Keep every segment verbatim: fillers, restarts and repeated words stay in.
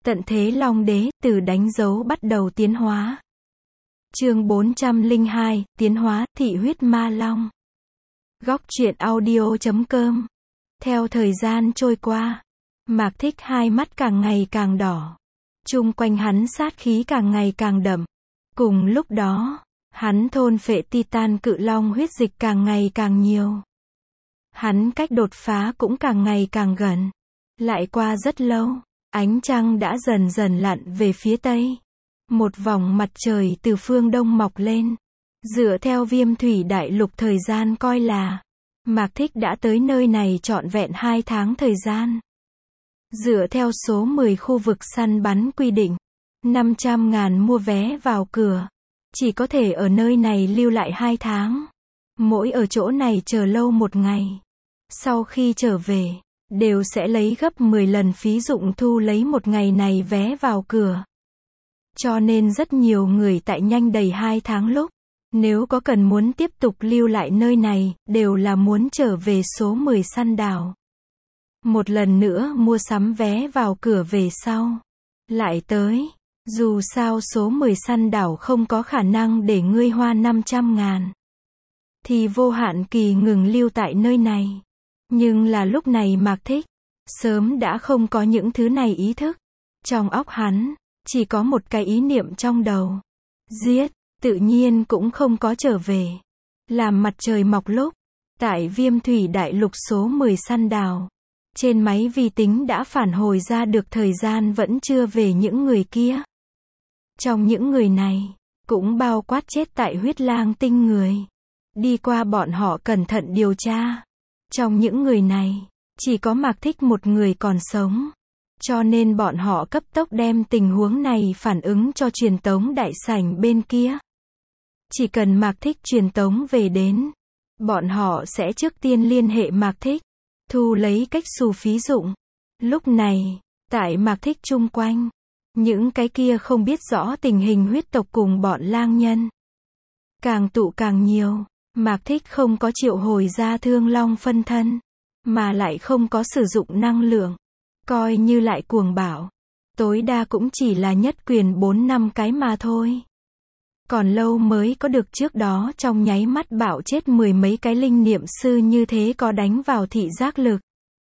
Tận thế Long Đế, từ đánh dấu bắt đầu tiến hóa. Chương bốn trăm lẻ hai, tiến hóa, thị huyết ma long. Góc truyện audio chấm com. Theo thời gian trôi qua, Mạc Thích hai mắt càng ngày càng đỏ. Chung quanh hắn sát khí càng ngày càng đậm. Cùng lúc đó, hắn thôn phệ Titan cự long huyết dịch càng ngày càng nhiều. Hắn cách đột phá cũng càng ngày càng gần. Lại qua rất lâu, ánh trăng đã dần dần lặn về phía tây. Một vòng mặt trời từ phương đông mọc lên. Dựa theo Viêm Thủy Đại Lục thời gian coi là, Mạc Thích đã tới nơi này trọn vẹn hai tháng thời gian. Dựa theo số mười khu vực săn bắn quy định, năm trăm ngàn mua vé vào cửa. Chỉ có thể ở nơi này lưu lại hai tháng. Mỗi ở chỗ này chờ lâu một ngày. Sau khi trở về, đều sẽ lấy gấp mười lần phí dụng thu lấy một ngày này vé vào cửa. Cho nên rất nhiều người tại nhanh đầy hai tháng lúc, nếu có cần muốn tiếp tục lưu lại nơi này, đều là muốn trở về số mười săn đảo. Một lần nữa mua sắm vé vào cửa về sau. Lại tới, dù sao số mười săn đảo không có khả năng để ngươi hoa năm trăm ngàn. Thì vô hạn kỳ ngừng lưu tại nơi này. Nhưng là lúc này Mạc Thích, sớm đã không có những thứ này ý thức. Trong óc hắn, chỉ có một cái ý niệm trong đầu. Giết, tự nhiên cũng không có trở về. Làm mặt trời mọc lúc, tại Viêm Thủy Đại Lục số mười săn đảo. Trên máy vi tính đã phản hồi ra được thời gian vẫn chưa về những người kia. Trong những người này, cũng bao quát chết tại huyết lang tinh người. Đi qua bọn họ cẩn thận điều tra. Trong những người này, chỉ có Mạc Thích một người còn sống. Cho nên bọn họ cấp tốc đem tình huống này phản ứng cho truyền tống đại sảnh bên kia. Chỉ cần Mạc Thích truyền tống về đến, bọn họ sẽ trước tiên liên hệ Mạc Thích, thu lấy cách xù phí dụng. Lúc này, tại Mạc Thích chung quanh, những cái kia không biết rõ tình hình huyết tộc cùng bọn lang nhân càng tụ càng nhiều. Mạc Thích không có triệu hồi ra thương long phân thân, mà lại không có sử dụng năng lượng, coi như lại cuồng bạo, tối đa cũng chỉ là nhất quyền bốn năm cái mà thôi. Còn lâu mới có được trước đó trong nháy mắt bạo chết mười mấy cái linh niệm sư như thế có đánh vào thị giác lực.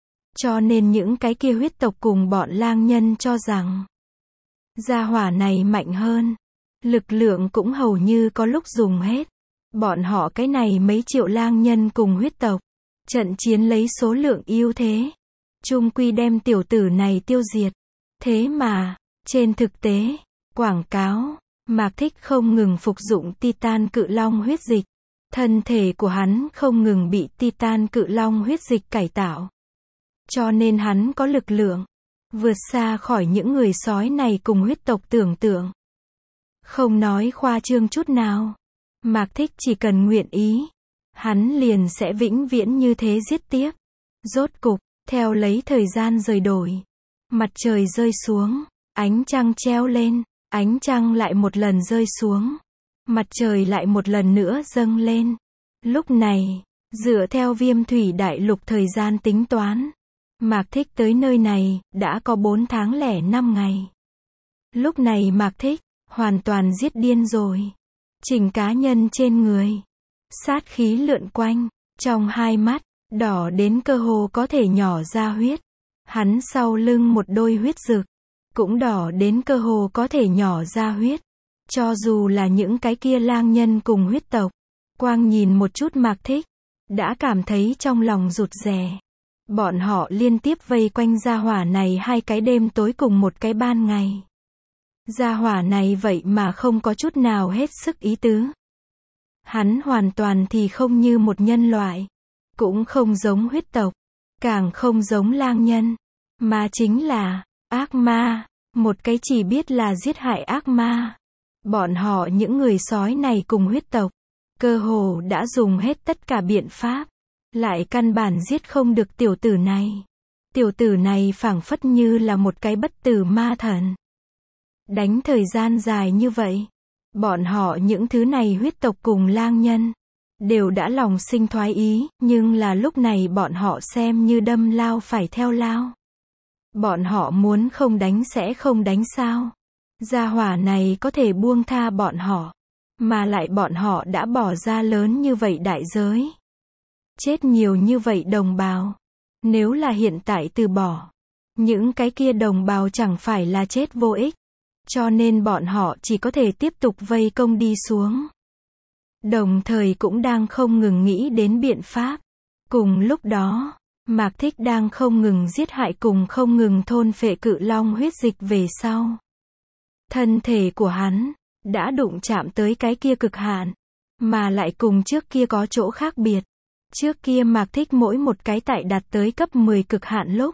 Cho nên những cái kia huyết tộc cùng bọn lang nhân cho rằng gia hỏa này mạnh hơn, lực lượng cũng hầu như có lúc dùng hết. Bọn họ cái này mấy triệu lang nhân cùng huyết tộc, trận chiến lấy số lượng ưu thế, chung quy đem tiểu tử này tiêu diệt. Thế mà, trên thực tế, quảng cáo, Mạc Thích không ngừng phục dụng Titan cự long huyết dịch. Thân thể của hắn không ngừng bị Titan cự long huyết dịch cải tạo. Cho nên hắn có lực lượng, vượt xa khỏi những người sói này cùng huyết tộc tưởng tượng. Không nói khoa trương chút nào. Mạc Thích chỉ cần nguyện ý, hắn liền sẽ vĩnh viễn như thế giết tiếp. Rốt cục, theo lấy thời gian rời đổi, mặt trời rơi xuống, ánh trăng treo lên, ánh trăng lại một lần rơi xuống, mặt trời lại một lần nữa dâng lên. Lúc này, dựa theo Viêm Thủy Đại Lục thời gian tính toán, Mạc Thích tới nơi này đã có bốn tháng lẻ năm ngày. Lúc này Mạc Thích hoàn toàn giết điên rồi. Chỉnh cá nhân trên người, sát khí lượn quanh, trong hai mắt, đỏ đến cơ hồ có thể nhỏ ra huyết. Hắn sau lưng một đôi huyết rực, cũng đỏ đến cơ hồ có thể nhỏ ra huyết. Cho dù là những cái kia lang nhân cùng huyết tộc, quang nhìn một chút Mạc Thích, đã cảm thấy trong lòng rụt rè. Bọn họ liên tiếp vây quanh gia hỏa này hai cái đêm tối cùng một cái ban ngày. Gia hỏa này vậy mà không có chút nào hết sức ý tứ. Hắn hoàn toàn thì không như một nhân loại, cũng không giống huyết tộc, càng không giống lang nhân, mà chính là ác ma, một cái chỉ biết là giết hại ác ma. Bọn họ những người sói này cùng huyết tộc, cơ hồ đã dùng hết tất cả biện pháp, lại căn bản giết không được tiểu tử này. Tiểu tử này phảng phất như là một cái bất tử ma thần. Đánh thời gian dài như vậy, bọn họ những thứ này huyết tộc cùng lang nhân, đều đã lòng sinh thoái ý, nhưng là lúc này bọn họ xem như đâm lao phải theo lao. Bọn họ muốn không đánh sẽ không đánh sao? Gia hỏa này có thể buông tha bọn họ. Mà lại bọn họ đã bỏ ra lớn như vậy đại giới. Chết nhiều như vậy đồng bào. Nếu là hiện tại từ bỏ, những cái kia đồng bào chẳng phải là chết vô ích. Cho nên bọn họ chỉ có thể tiếp tục vây công đi xuống. Đồng thời cũng đang không ngừng nghĩ đến biện pháp. Cùng lúc đó, Mạc Thích đang không ngừng giết hại cùng không ngừng thôn phệ cự long huyết dịch về sau. Thân thể của hắn đã đụng chạm tới cái kia cực hạn, mà lại cùng trước kia có chỗ khác biệt. Trước kia Mạc Thích mỗi một cái tại đạt tới cấp mười cực hạn lúc,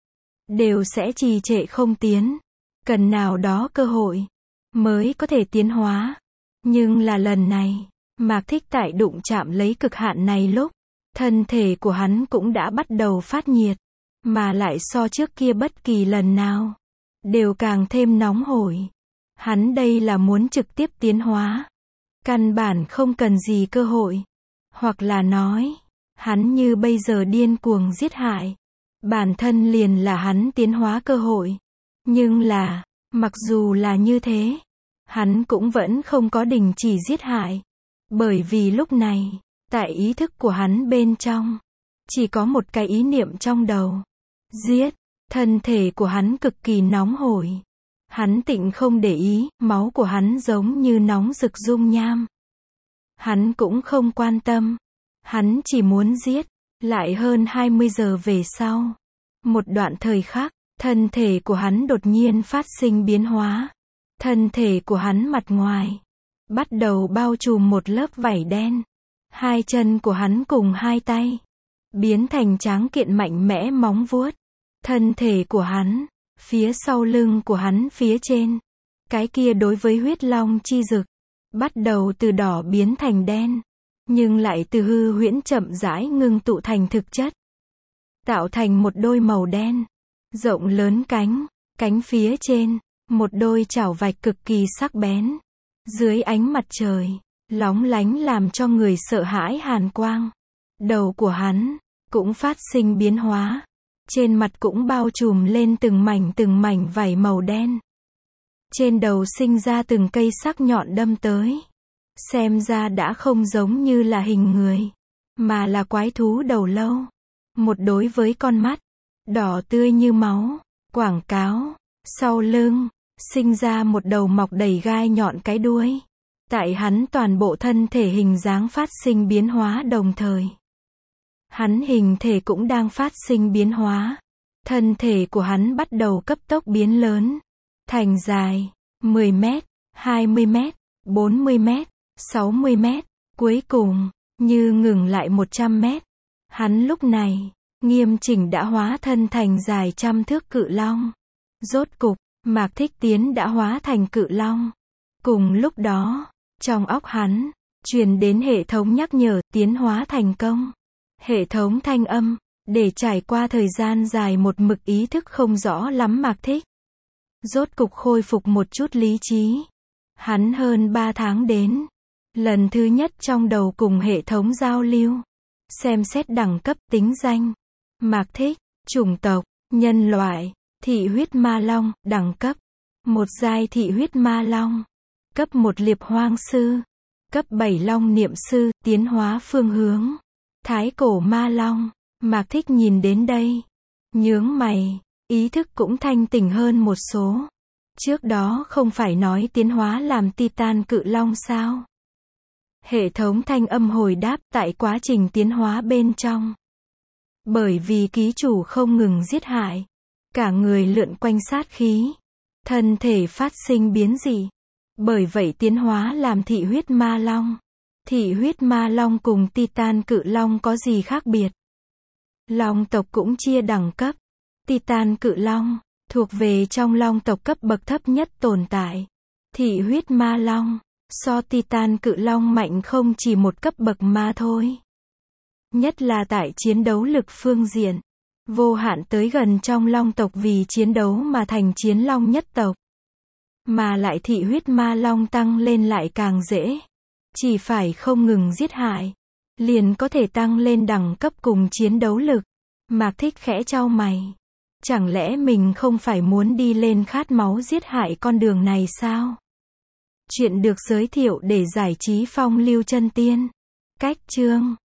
đều sẽ trì trệ không tiến. Cần nào đó cơ hội, mới có thể tiến hóa. Nhưng là lần này, Mạc Thích tại đụng chạm lấy cực hạn này lúc, thân thể của hắn cũng đã bắt đầu phát nhiệt, mà lại so trước kia bất kỳ lần nào, đều càng thêm nóng hổi. Hắn đây là muốn trực tiếp tiến hóa. Căn bản không cần gì cơ hội. Hoặc là nói, hắn như bây giờ điên cuồng giết hại. Bản thân liền là hắn tiến hóa cơ hội. Nhưng là, mặc dù là như thế, hắn cũng vẫn không có đình chỉ giết hại. Bởi vì lúc này, tại ý thức của hắn bên trong, chỉ có một cái ý niệm trong đầu. Giết, thân thể của hắn cực kỳ nóng hổi. Hắn tịnh không để ý, máu của hắn giống như nóng rực dung nham. Hắn cũng không quan tâm. Hắn chỉ muốn giết. Lại hơn hai mươi giờ về sau. Một đoạn thời khắc, thân thể của hắn đột nhiên phát sinh biến hóa. Thân thể của hắn mặt ngoài bắt đầu bao trùm một lớp vảy đen. Hai chân của hắn cùng hai tay biến thành tráng kiện mạnh mẽ móng vuốt. Thân thể của hắn, phía sau lưng của hắn phía trên, cái kia đối với huyết long chi dực, bắt đầu từ đỏ biến thành đen, nhưng lại từ hư huyễn chậm rãi ngưng tụ thành thực chất, tạo thành một đôi màu đen, rộng lớn cánh, cánh phía trên, một đôi chảo vạch cực kỳ sắc bén, dưới ánh mặt trời, lóng lánh làm cho người sợ hãi hàn quang. Đầu của hắn cũng phát sinh biến hóa. Trên mặt cũng bao trùm lên từng mảnh từng mảnh vảy màu đen. Trên đầu sinh ra từng cây sắc nhọn đâm tới. Xem ra đã không giống như là hình người, mà là quái thú đầu lâu. Một đối với con mắt, đỏ tươi như máu, quảng cáo, sau lưng, sinh ra một đầu mọc đầy gai nhọn cái đuôi. Tại hắn toàn bộ thân thể hình dáng phát sinh biến hóa đồng thời. Hắn hình thể cũng đang phát sinh biến hóa. Thân thể của hắn bắt đầu cấp tốc biến lớn. Thành dài, mười mét, hai mươi mét, bốn mươi mét, sáu mươi mét. Cuối cùng, như ngừng lại một trăm mét. Hắn lúc này, nghiêm chỉnh đã hóa thân thành dài trăm thước cự long. Rốt cục, Mạc Thích Tiến đã hóa thành cự long. Cùng lúc đó, trong óc hắn, truyền đến hệ thống nhắc nhở tiến hóa thành công. Hệ thống thanh âm, để trải qua thời gian dài một mực ý thức không rõ lắm Mạc Thích. Rốt cục khôi phục một chút lý trí. Hắn hơn ba tháng đến. Lần thứ nhất trong đầu cùng hệ thống giao lưu. Xem xét đẳng cấp tính danh. Mạc Thích, chủng tộc, nhân loại, thị huyết ma long, đẳng cấp. Một giai thị huyết ma long. Cấp một liệp hoang sư. Cấp bảy long niệm sư, tiến hóa phương hướng. Thái cổ ma long. Mạc Thích nhìn đến đây. Nhướng mày. Ý thức cũng thanh tỉnh hơn một số. Trước đó không phải nói tiến hóa làm Titan cự long sao? Hệ thống thanh âm hồi đáp tại quá trình tiến hóa bên trong. Bởi vì ký chủ không ngừng giết hại. Cả người lượn quanh sát khí. Thân thể phát sinh biến dị. Bởi vậy tiến hóa làm thị huyết ma long. Thị huyết ma long cùng Titan cự long có gì khác biệt? Long tộc cũng chia đẳng cấp. Titan cự long, thuộc về trong long tộc cấp bậc thấp nhất tồn tại. Thị huyết ma long, so Titan cự long mạnh không chỉ một cấp bậc mà thôi. Nhất là tại chiến đấu lực phương diện. Vô hạn tới gần trong long tộc vì chiến đấu mà thành chiến long nhất tộc. Mà lại thị huyết ma long tăng lên lại càng dễ. Chỉ phải không ngừng giết hại. Liền có thể tăng lên đẳng cấp cùng chiến đấu lực. Mạc Thích khẽ chau mày. Chẳng lẽ mình không phải muốn đi lên khát máu giết hại con đường này sao? Chuyện được giới thiệu để giải trí phong lưu chân tiên. Cách chương